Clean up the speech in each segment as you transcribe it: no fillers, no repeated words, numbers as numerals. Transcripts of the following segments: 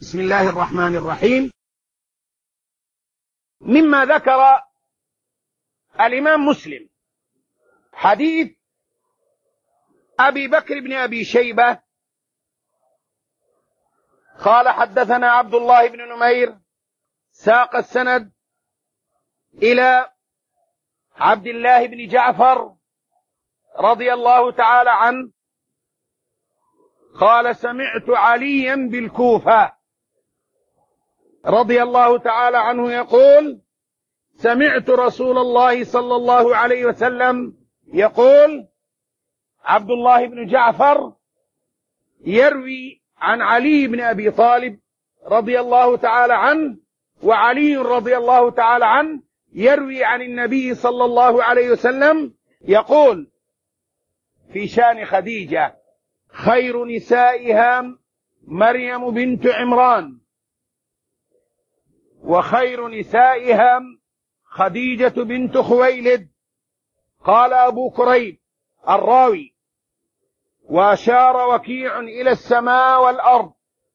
بسم الله الرحمن الرحيم. مما ذكر الإمام مسلم حديث أبي بكر بن أبي شيبة قال حدثنا عبد الله بن نمير، ساق السند إلى عبد الله بن جعفر رضي الله تعالى عنه قال سمعت عليا بالكوفة رضي الله تعالى عنه يقول سمعت رسول الله صلى الله عليه وسلم يقول. عبد الله بن جعفر يروي عن علي بن أبي طالب رضي الله تعالى عنه، وعلي رضي الله تعالى عنه يروي عن النبي صلى الله عليه وسلم يقول في شان خديجة: خير نسائها مريم بنت عمران، وخير نسائها خديجة بنت خويلد. قال أبو كريب الراوي: وأشار وكيع إلى السماء والأرض.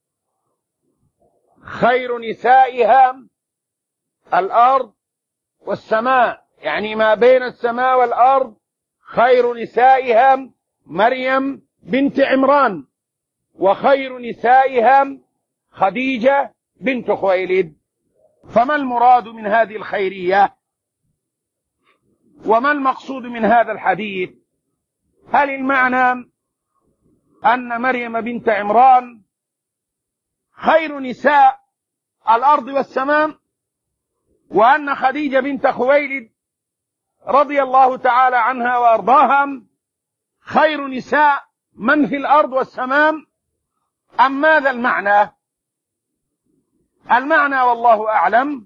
خير نسائها الأرض والسماء، يعني ما بين السماء والأرض. خير نسائها مريم بنت عمران، وخير نسائها خديجة بنت خويلد. فما المراد من هذه الخيرية؟ وما المقصود من هذا الحديث؟ هل المعنى أن مريم بنت عمران خير نساء الأرض والسماء، وأن خديجة بنت خويلد رضي الله تعالى عنها وأرضاها خير نساء من في الأرض والسماء، أم ماذا المعنى؟ المعنى والله أعلم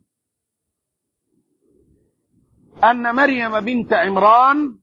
أن مريم بنت عمران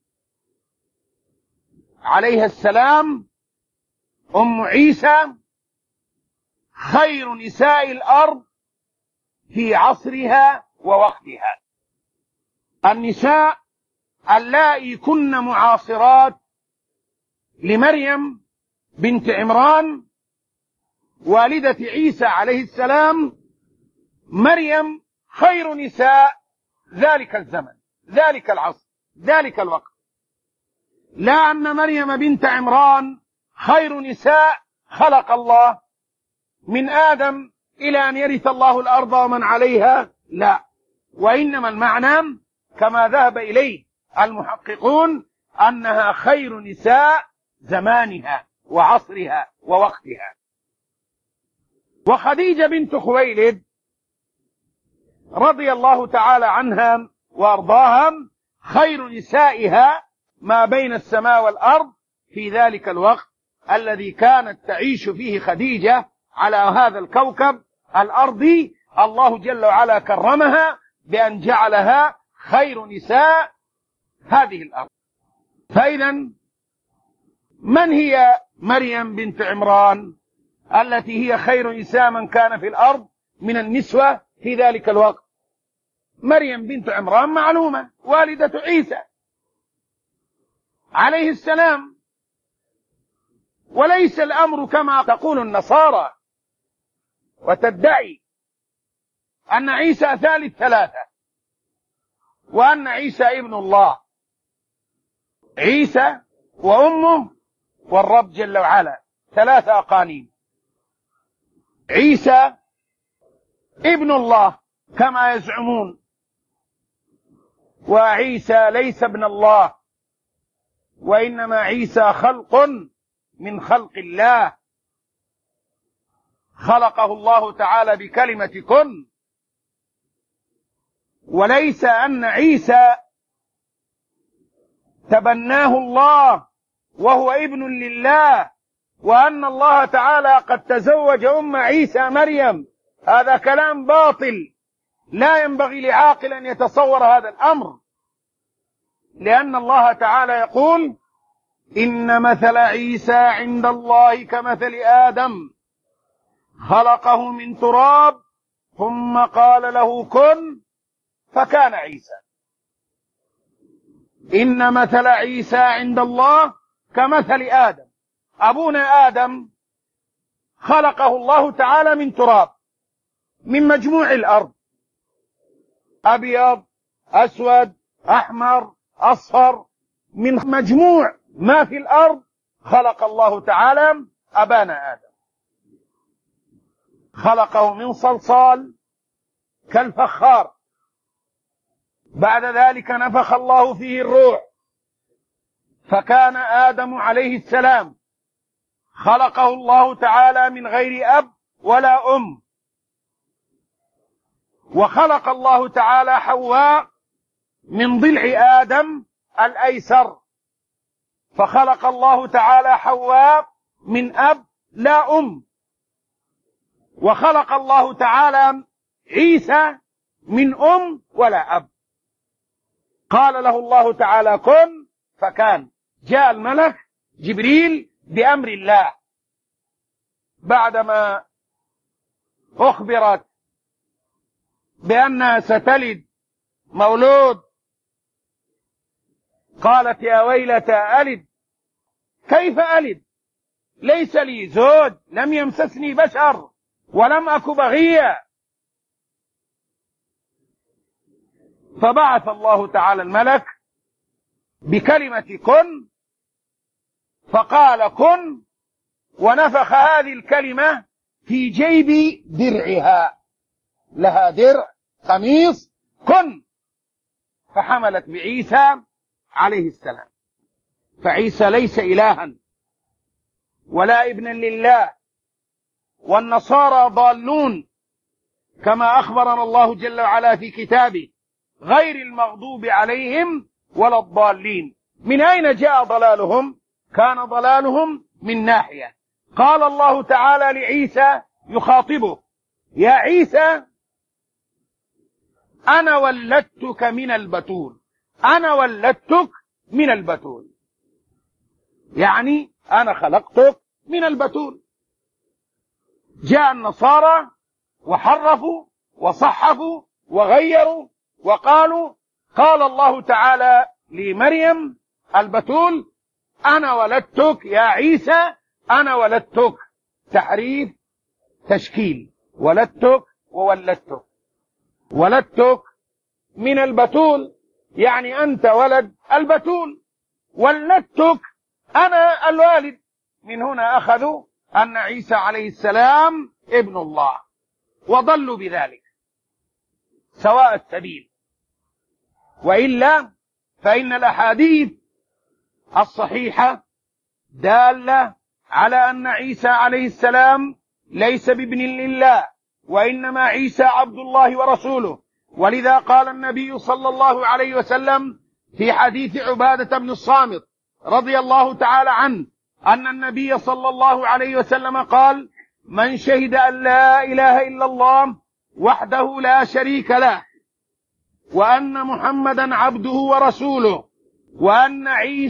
عليها السلام أم عيسى خير نساء الأرض في عصرها ووقتها. النساء اللائي كن معاصرات لمريم بنت عمران والدة عيسى عليه السلام، مريم خير نساء ذلك الزمن، ذلك العصر، ذلك الوقت. لا أن مريم بنت عمران خير نساء خلق الله من آدم إلى أن يرث الله الأرض ومن عليها، لا. وإنما المعنى كما ذهب إليه المحققون أنها خير نساء زمانها وعصرها ووقتها. وخديجة بنت خويلد رضي الله تعالى عنها وأرضاها خير نسائها ما بين السماء والأرض في ذلك الوقت الذي كانت تعيش فيه خديجة على هذا الكوكب الأرضي. الله جل وعلا كرمها بأن جعلها خير نساء هذه الأرض. فإذا من هي مريم بنت عمران التي هي خير نساء من كان في الأرض من النسوة في ذلك الوقت؟ مريم بنت عمران معلومة، والدة عيسى عليه السلام. وليس الأمر كما تقول النصارى وتدعي أن عيسى ثالث ثلاثة وأن عيسى ابن الله. عيسى وأمه والرب جل وعلا ثلاثة أقانيم. عيسى ابن الله كما يزعمون، وعيسى ليس ابن الله، وإنما عيسى خلق من خلق الله، خلقه الله تعالى بكلمة كن. وليس أن عيسى تبناه الله وهو ابن لله، وأن الله تعالى قد تزوج أم عيسى مريم. هذا كلام باطل، لا ينبغي لعاقل أن يتصور هذا الأمر، لأن الله تعالى يقول: إن مثل عيسى عند الله كمثل آدم خلقه من تراب ثم قال له كن فكان عيسى. إن مثل عيسى عند الله كمثل آدم. أبونا آدم خلقه الله تعالى من تراب، من مجموع الأرض، أبيض أسود أحمر أصفر، من مجموع ما في الأرض خلق الله تعالى أبانا آدم. خلقه من صلصال كالفخار، بعد ذلك نفخ الله فيه الروح، فكان آدم عليه السلام خلقه الله تعالى من غير أب ولا أم. وخلق الله تعالى حواء من ضلع آدم الأيسر، فخلق الله تعالى حواء من أب لا أم. وخلق الله تعالى عيسى من أم ولا أب. قال له الله تعالى كن فكان. جاء الملك جبريل بأمر الله بعدما أخبرت بأنها ستلد مولود، قالت يا ويلتى ألد، كيف ألد؟ ليس لي زوج، لم يمسسني بشر ولم أك بغيا. فبعث الله تعالى الملك بكلمة كن، فقال كن، ونفخ هذه الكلمة في جيب درعها، لها درع قميص، كن، فحملت بعيسى عليه السلام. فعيسى ليس إلها ولا ابنا لله، والنصارى ضالون كما أخبرنا الله جل وعلا في كتابه غير المغضوب عليهم ولا الضالين. من أين جاء ضلالهم؟ كان ضلالهم من ناحية. قال الله تعالى لعيسى يخاطبه يا عيسى أنا ولدتك من البتول، أنا ولدتك من البتول، يعني أنا خلقتك من البتول. جاء النصارى وحرفوا وصحفوا وغيروا وقالوا قال الله تعالى لمريم البتول أنا ولدتك يا عيسى، أنا ولدتك، تحريف تشكيل، ولدتك وولدتك. ولدتك من البتول يعني أنت ولد البتول، ولدتك أنا الوالد. من هنا أخذوا أن عيسى عليه السلام ابن الله، وضلوا بذلك سواء السبيل. وإلا فإن الأحاديث الصحيحة دالة على أن عيسى عليه السلام ليس بابن لله، وإنما عيسى عبد الله ورسوله. ولذا قال النبي صلى الله عليه وسلم في حديث عبادة بن الصامت رضي الله تعالى عنه أن النبي صلى الله عليه وسلم قال من شهد أن لا إله إلا الله وحده لا شريك له، وأن محمدا عبده ورسوله، وأن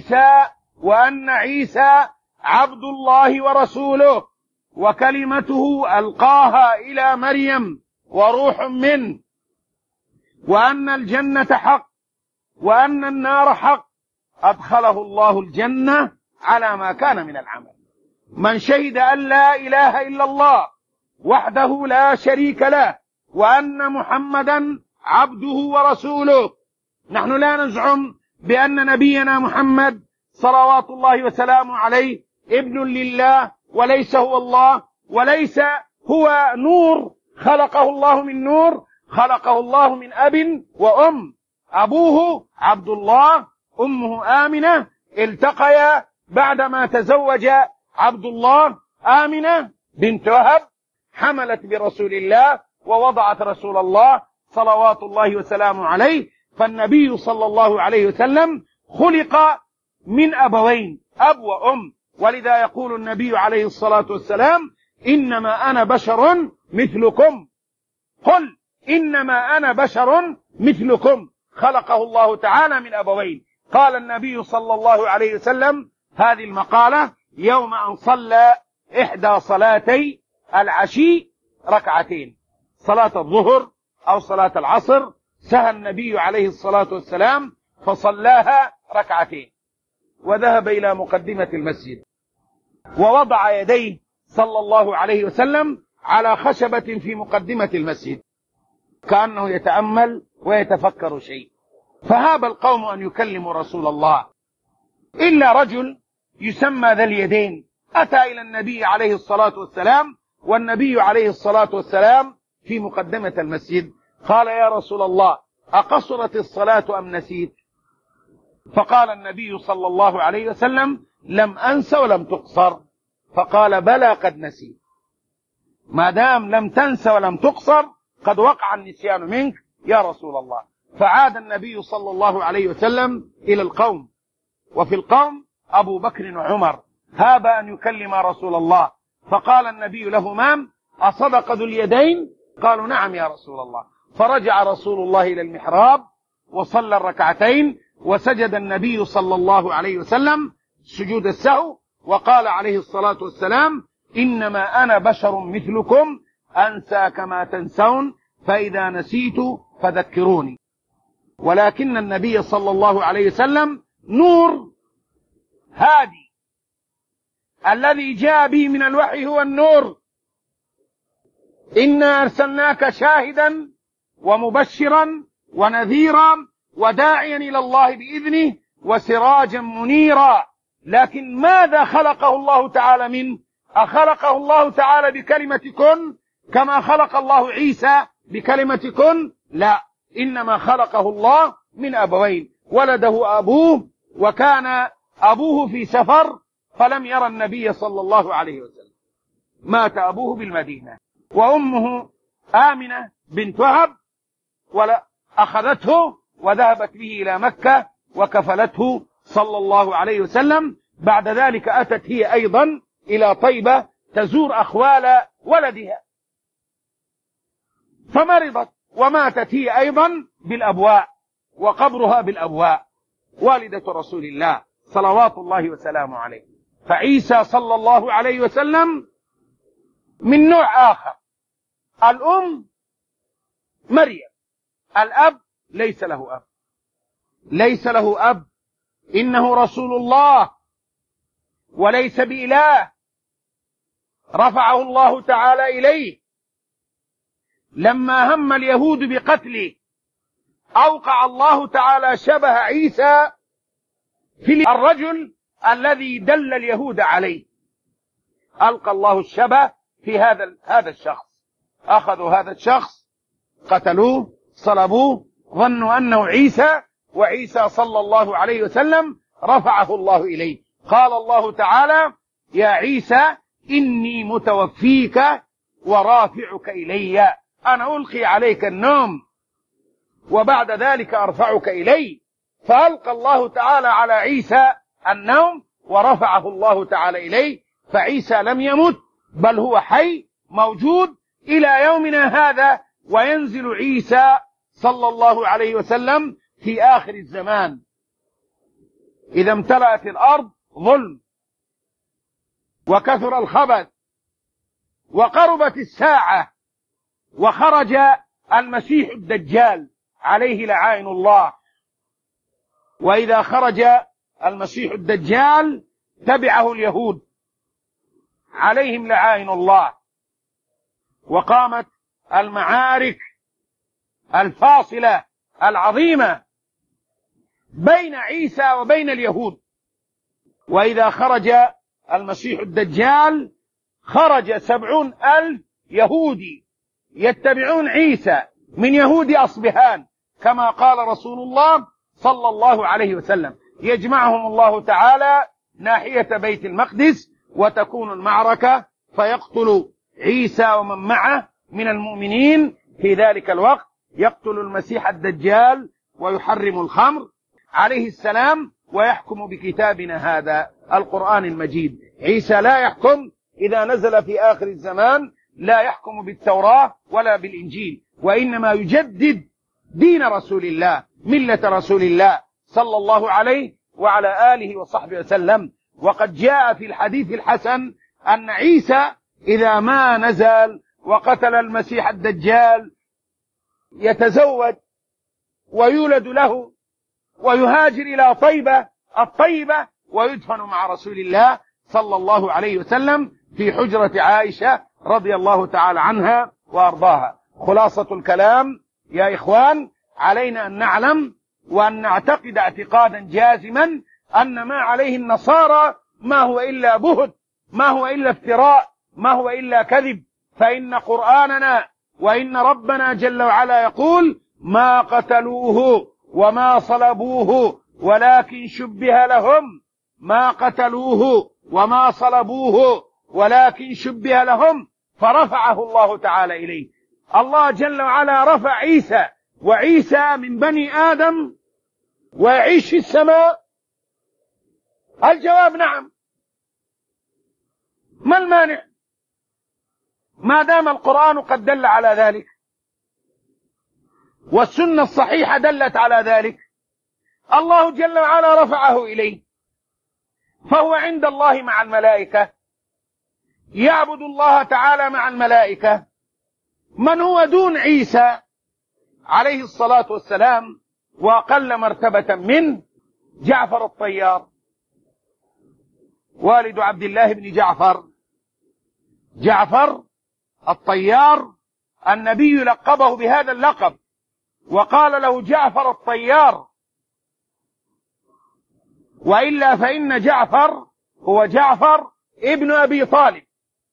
عيسى عبد الله ورسوله، وكلمته ألقاها إلى مريم وروح منه، وأن الجنة حق وأن النار حق، أدخله الله الجنة على ما كان من العمل. من شهد أن لا إله إلا الله وحده لا شريك له، وأن محمدا عبده ورسوله. نحن لا نزعم بأن نبينا محمد صلوات الله وسلامه عليه ابن لله، وليس هو الله، وليس هو نور خلقه الله من نور، خلقه الله من أب وأم، أبوه عبد الله أمه آمنة، التقيا بعدما تزوج عبد الله آمنة بنت وهب، حملت برسول الله ووضعت رسول الله صلوات الله وسلامه عليه. فالنبي صلى الله عليه وسلم خلق من أبوين، أب وأم. ولذا يقول النبي عليه الصلاة والسلام إنما أنا بشر مثلكم، قل إنما أنا بشر مثلكم. خلقه الله تعالى من أبوين. قال النبي صلى الله عليه وسلم هذه المقالة يوم أن صلى إحدى صلاتي العشي ركعتين، صلاة الظهر أو صلاة العصر، سهى النبي عليه الصلاة والسلام فصلاها ركعتين، وذهب إلى مقدمة المسجد ووضع يديه صلى الله عليه وسلم على خشبة في مقدمة المسجد كأنه يتأمل ويتفكر شيء، فهاب القوم أن يكلموا رسول الله إلا رجل يسمى ذا اليدين أتى إلى النبي عليه الصلاة والسلام، والنبي عليه الصلاة والسلام في مقدمة المسجد. قال: يا رسول الله، أقصرت الصلاة أم نسيت؟ فقال النبي صلى الله عليه وسلم: لم أنس ولم تقصر. فقال: بلى قد نسيت، ما دام لم تنس ولم تقصر قد وقع النسيان منك يا رسول الله. فعاد النبي صلى الله عليه وسلم إلى القوم، وفي القوم أبو بكر وعمر، هاب أن يكلم رسول الله. فقال النبي لهما: أصدق ذو اليدين؟ قالوا: نعم يا رسول الله. فرجع رسول الله إلى المحراب وصلى الركعتين، وسجد النبي صلى الله عليه وسلم سجود السهو، وقال عليه الصلاة والسلام: إنما أنا بشر مثلكم أنسى كما تنسون، فإذا نسيت فذكروني. ولكن النبي صلى الله عليه وسلم نور هادي، الذي جاء به من الوحي هو النور. إنا أرسلناك شاهدا ومبشرا ونذيرا وداعيا إلى الله بإذنه وسراجا منيرا. لكن ماذا خلقه الله تعالى منه؟ أخلقه الله تعالى بكلمة كن كما خلق الله عيسى بكلمة كن؟ لا، إنما خلقه الله من أبوين، ولده أبوه، وكان أبوه في سفر فلم يرى النبي صلى الله عليه وسلم، مات أبوه بالمدينة، وأمه آمنة بنت وهب أخذته وذهبت به إلى مكة وكفلته صلى الله عليه وسلم. بعد ذلك أتت هي أيضا إلى طيبة تزور أخوال ولدها، فمرضت وماتت هي أيضا بالأبواء، وقبرها بالأبواء، والدة رسول الله صلوات الله وسلامه عليه. فعيسى صلى الله عليه وسلم من نوع آخر، الأم مريم، الأب ليس له أب، ليس له أب، إنه رسول الله وليس بإله، رفعه الله تعالى إليه. لما هم اليهود بقتله أوقع الله تعالى شبه عيسى في الرجل الذي دل اليهود عليه، ألقى الله الشبه في هذا الشخص. أخذوا هذا الشخص قتلوه صلبوه، ظنوا أنه عيسى، وعيسى صلى الله عليه وسلم رفعه الله إليه. قال الله تعالى: يا عيسى إني متوفيك ورافعك إلي، أنا ألقي عليك النوم وبعد ذلك أرفعك إلي. فألقى الله تعالى على عيسى النوم ورفعه الله تعالى إليه، فعيسى لم يمت بل هو حي موجود إلى يومنا هذا. وينزل عيسى صلى الله عليه وسلم في آخر الزمان إذا امتلأت الأرض ظلم وكثر الخبث وقربت الساعة، وخرج المسيح الدجال عليه لعائن الله. وإذا خرج المسيح الدجال تبعه اليهود عليهم لعائن الله، وقامت المعارك الفاصلة العظيمة بين عيسى وبين اليهود. وإذا خرج المسيح الدجال خرج 70,000 يهودي يتبعون عيسى من يهود أصبهان، كما قال رسول الله صلى الله عليه وسلم. يجمعهم الله تعالى ناحية بيت المقدس، وتكون المعركة فيقتل عيسى ومن معه من المؤمنين. في ذلك الوقت يقتل المسيح الدجال ويحرم الخمر عليه السلام، ويحكم بكتابنا هذا القرآن المجيد. عيسى لا يحكم إذا نزل في آخر الزمان، لا يحكم بالتوراة ولا بالإنجيل، وإنما يجدد دين رسول الله، ملة رسول الله صلى الله عليه وعلى آله وصحبه وسلم. وقد جاء في الحديث الحسن أن عيسى إذا ما نزل وقتل المسيح الدجال يتزوج ويولد له ويهاجر إلى طيبة الطيبة ويدفن مع رسول الله صلى الله عليه وسلم في حجرة عائشة رضي الله تعالى عنها وأرضاها. خلاصة الكلام يا إخوان، علينا أن نعلم وأن نعتقد اعتقادا جازما أن ما عليه النصارى ما هو إلا بهت، ما هو إلا افتراء، ما هو إلا كذب. فإن قرآننا وإن ربنا جل وعلا يقول: ما قتلوه وما صلبوه ولكن شبه لهم. ما قتلوه وما صلبوه ولكن شبه لهم، فرفعه الله تعالى إليه. الله جل وعلا رفع عيسى، وعيسى من بني آدم ويعيش في السماء. الجواب نعم. ما المانع ما دام القرآن قد دل على ذلك والسنة الصحيحة دلت على ذلك؟ الله جل وعلا رفعه إليه، فهو عند الله مع الملائكة، يعبد الله تعالى مع الملائكة. من هو دون عيسى عليه الصلاة والسلام وأقل مرتبة منه؟ جعفر الطيار، والد عبد الله بن جعفر. جعفر الطيار النبي لقبه بهذا اللقب وقال له جعفر الطيار، وإلا فإن جعفر هو جعفر ابن أبي طالب،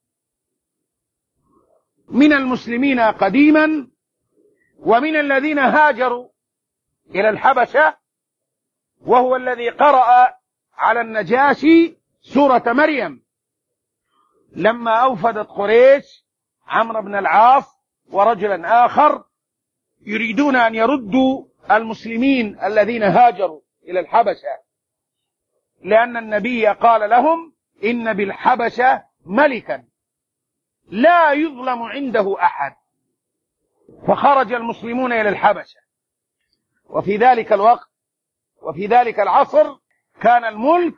من المسلمين قديما ومن الذين هاجروا إلى الحبشة، وهو الذي قرأ على النجاشي سورة مريم لما أوفدت قريش عمرو بن العاص ورجلا آخر يريدون أن يردوا المسلمين الذين هاجروا إلى الحبشة، لأن النبي قال لهم: إن بالحبشة ملكا لا يظلم عنده أحد. فخرج المسلمون إلى الحبشة، وفي ذلك الوقت وفي ذلك العصر كان الملك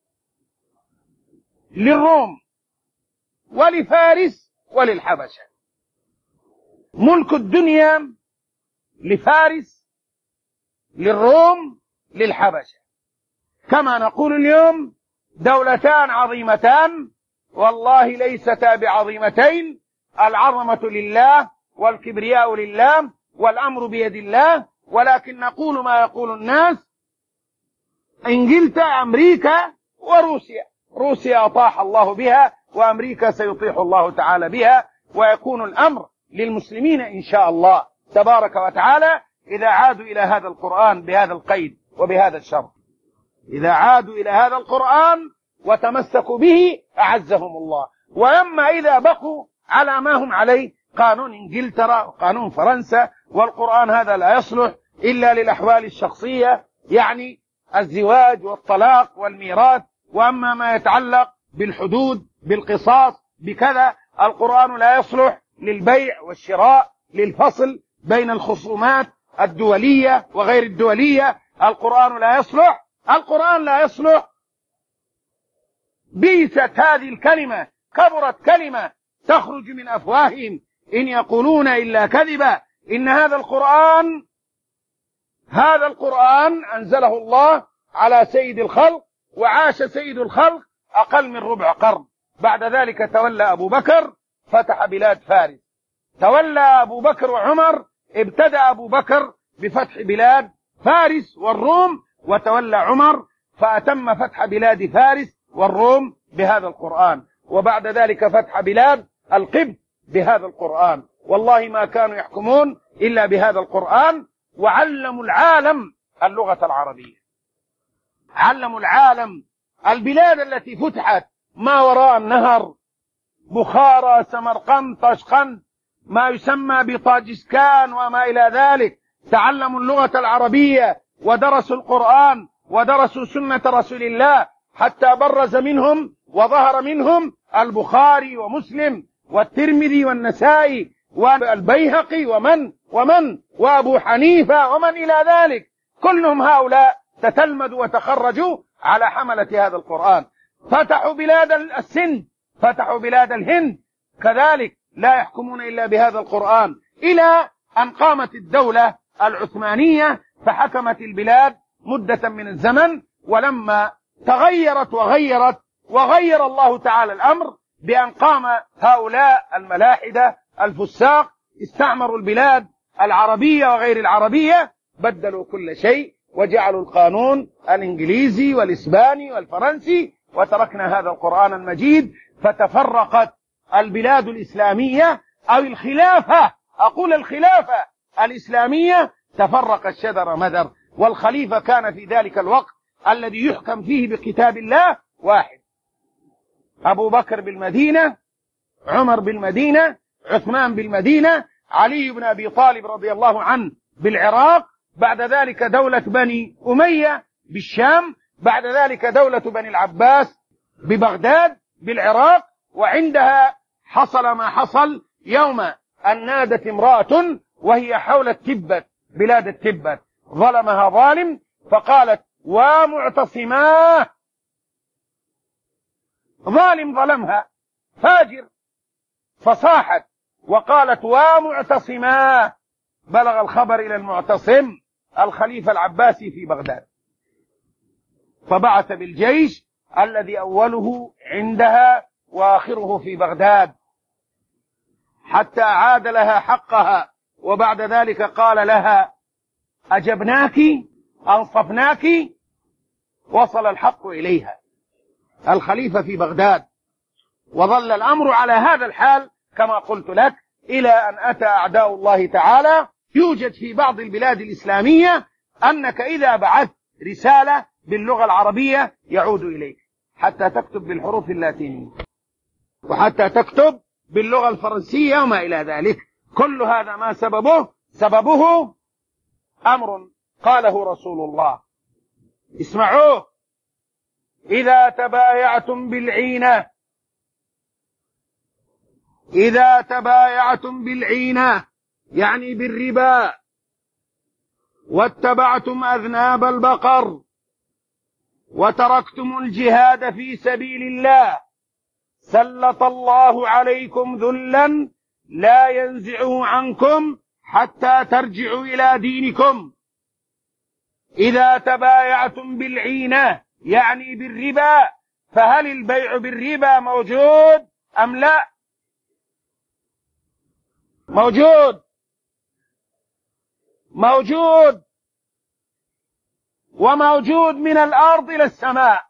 للروم ولفارس وللحبشة. ملك الدنيا لفارس، للروم، للحبشة. كما نقول اليوم دولتان عظيمتان، والله ليستا بعظيمتين، العظمة لله والكبرياء لله والأمر بيد الله، ولكن نقول ما يقول الناس: إنجلترا، أمريكا، وروسيا. روسيا أطاح الله بها، وأمريكا سيطيح الله تعالى بها، ويكون الأمر للمسلمين إن شاء الله تبارك وتعالى إذا عادوا إلى هذا القرآن بهذا القيد وبهذا الشرط. إذا عادوا إلى هذا القرآن وتمسكوا به أعزهم الله. وأما إذا بقوا على ما هم عليه، قانون إنجلترا وقانون فرنسا، والقرآن هذا لا يصلح إلا للأحوال الشخصية، يعني الزواج والطلاق والميراث. وأما ما يتعلق بالحدود، بالقصاص، بكذا، القرآن لا يصلح للبيع والشراء، للفصل بين الخصومات الدولية وغير الدولية. القرآن لا يصلح. القرآن لا يصلح. بئست هذه الكلمة، كبرت كلمة تخرج من أفواههم إن يقولون إلا كذبا. إن هذا القرآن أنزله الله على سيد الخلق، وعاش سيد الخلق أقل من ربع قرن. بعد ذلك تولى أبو بكر فتح بلاد فارس. تولى أبو بكر وعمر، ابتدأ أبو بكر بفتح بلاد فارس والروم، وتولى عمر فأتم فتح بلاد فارس والروم بهذا القرآن، وبعد ذلك فتح بلاد القبط بهذا القرآن. والله ما كانوا يحكمون إلا بهذا القرآن. وعلموا العالم اللغة العربية، علموا العالم البلاد التي فتحت ما وراء النهر، بخارى، سمرقند، طشقند، ما يسمى بطاجسكان وما إلى ذلك. تعلموا اللغة العربية ودرسوا القرآن ودرسوا سنة رسول الله، حتى برز منهم وظهر منهم البخاري ومسلم والترمذي والنسائي والبيهقي ومن وأبو حنيفة ومن إلى ذلك. كلهم هؤلاء تتلمذوا وتخرجوا على حملة هذا القرآن. فتحوا بلاد السند، فتحوا بلاد الهند، كذلك لا يحكمون إلا بهذا القرآن، إلى أن قامت الدولة العثمانية فحكمت البلاد مدة من الزمن. ولما تغيرت وغير الله تعالى الأمر بأن قام هؤلاء الملاحدة الفساق استعمروا البلاد العربية وغير العربية، بدلوا كل شيء وجعلوا القانون الإنجليزي والإسباني والفرنسي، وتركنا هذا القرآن المجيد، فتفرقت البلاد الإسلامية أو الخلافة، أقول الخلافة الإسلامية، تفرق الشذر مذر. والخليفة كان في ذلك الوقت الذي يحكم فيه بكتاب الله واحد: أبو بكر بالمدينة، عمر بالمدينة، عثمان بالمدينة، علي بن أبي طالب رضي الله عنه بالعراق، بعد ذلك دولة بني أمية بالشام، بعد ذلك دولة بني العباس ببغداد بالعراق. وعندها حصل ما حصل يوم أن نادت امرأة وهي حول التبت، بلاد التبت، ظلمها ظالم، فقالت: ومعتصماه. ظالم ظلمها فاجر، فصاحت وقالت: ومعتصماه. بلغ الخبر إلى المعتصم الخليفة العباسي في بغداد، فبعث بالجيش الذي أوله عندها وآخره في بغداد حتى عاد لها حقها. وبعد ذلك قال لها: أجبناك، أنصفناك. وصل الحق إليها، الخليفة في بغداد، وظل الأمر على هذا الحال كما قلت لك إلى أن أتى أعداء الله تعالى. يوجد في بعض البلاد الإسلامية أنك إذا بعثت رسالة باللغة العربية يعود إليك، حتى تكتب بالحروف اللاتينية، وحتى تكتب باللغة الفرنسية وما إلى ذلك. كل هذا ما سببه أمر قاله رسول الله، اسمعوه: إذا تبايعتم بالعينة، إذا تبايعتم بالعينة يعني بالربا، واتبعتم أذناب البقر، وتركتم الجهاد في سبيل الله، سلط الله عليكم ذلا لا ينزعه عنكم حتى ترجعوا إلى دينكم. إذا تبايعتم بالعينة يعني بالربا، فهل البيع بالربا موجود أم لا؟ موجود، موجود، وموجود من الأرض إلى السماء.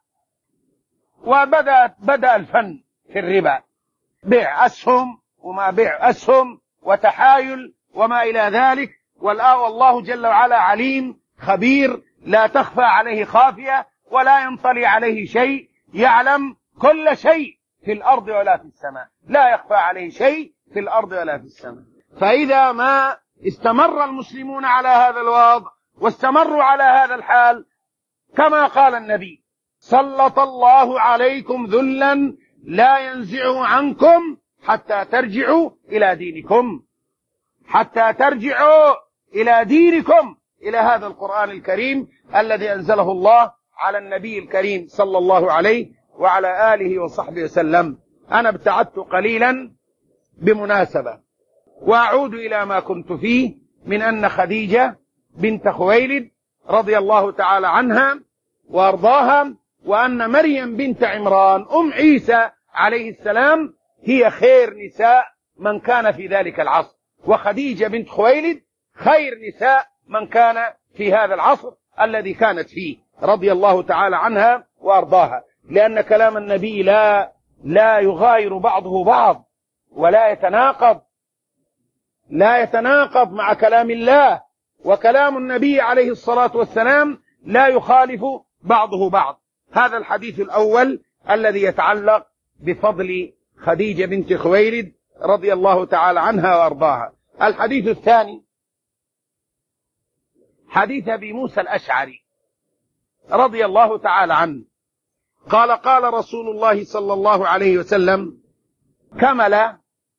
وبدأ الفن في الربا، بيع أسهم وما بيع أسهم، وتحايل وما إلى ذلك. والله جل وعلا عليم خبير، لا تخفى عليه خافية ولا ينطلي عليه شيء، يعلم كل شيء في الأرض ولا في السماء، لا يخفى عليه شيء في الأرض ولا في السماء. فإذا ما استمر المسلمون على هذا الوضع واستمروا على هذا الحال، كما قال النبي: سلط الله عليكم ذلا لا ينزعه عنكم حتى ترجعوا إلى دينكم، حتى ترجعوا إلى دينكم، إلى هذا القرآن الكريم الذي أنزله الله على النبي الكريم صلى الله عليه وعلى آله وصحبه وسلم. أنا ابتعدت قليلا بمناسبة، وأعود إلى ما كنت فيه من أن خديجة بنت خويلد رضي الله تعالى عنها وأرضاها، وأن مريم بنت عمران أم عيسى عليه السلام هي خير نساء من كان في ذلك العصر، وخديجة بنت خويلد خير نساء من كان في هذا العصر الذي كانت فيه رضي الله تعالى عنها وأرضاها. لأن كلام النبي لا يغاير بعضه بعض، ولا يتناقض مع كلام الله، وكلام النبي عليه الصلاة والسلام لا يخالف بعضه بعض. هذا الحديث الأول الذي يتعلق بفضل خديجة بنت خويلد رضي الله تعالى عنها وأرضاها. الحديث الثاني حديث أبي موسى الأشعري رضي الله تعالى عنه قال: قال رسول الله صلى الله عليه وسلم: كمل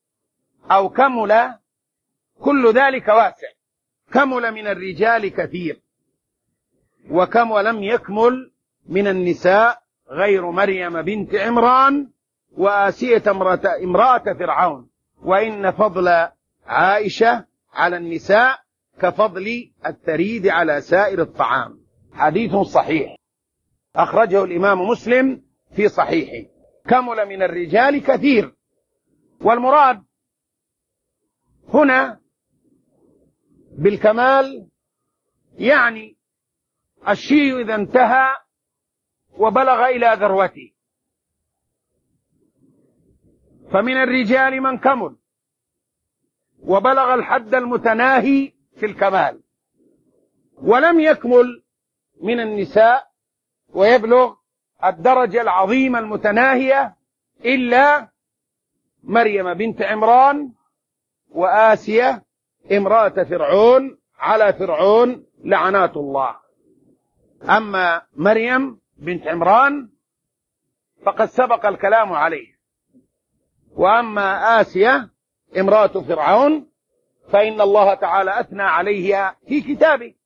كل ذلك واسع، كمل من الرجال كثير، وكم ولم يكمل من النساء غير مريم بنت عمران وآسية امرأة فرعون، وإن فضل عائشة على النساء كفضل الثريد على سائر الطعام. حديث صحيح أخرجه الإمام مسلم في صحيحه. كمل من الرجال كثير. والمراد هنا بالكمال يعني الشيء إذا انتهى وبلغ إلى ذروته. فمن الرجال من كمل وبلغ الحد المتناهي في الكمال، ولم يكمل من النساء ويبلغ الدرجة العظيمة المتناهية إلا مريم بنت عمران وآسية امرأة فرعون على فرعون لعنات الله. أما مريم بنت عمران فقد سبق الكلام عليه، وأما آسية امرأة فرعون فإن الله تعالى أثنى عليها في كتابه.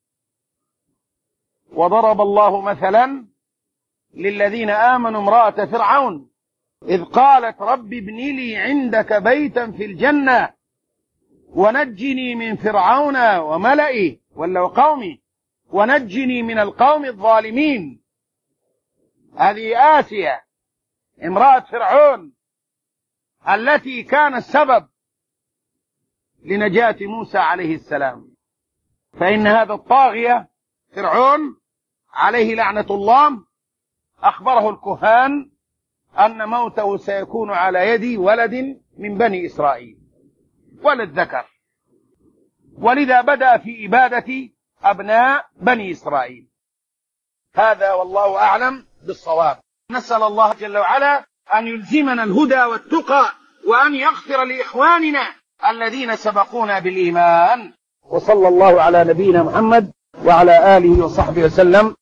وضرب الله مثلا للذين آمنوا امرأة فرعون إذ قالت رب ابن لي عندك بيتا في الجنة ونجني من فرعون وملئه وقومه ونجني من القوم الظالمين. هذه آسيا امرأة فرعون التي كانت سبب لنجاة موسى عليه السلام. فإن هذا الطاغية فرعون عليه لعنة الله أخبره الكهان أن موته سيكون على يد ولد من بني إسرائيل، ولد ذكر، ولذا بدأ في إبادة أبناء بني إسرائيل. هذا والله أعلم بالصواب. نسأل الله جل وعلا أن يلزمنا الهدى والتقى، وأن يغفر لإخواننا الذين سبقونا بالإيمان. وصلى الله على نبينا محمد وعلى آله وصحبه وسلم.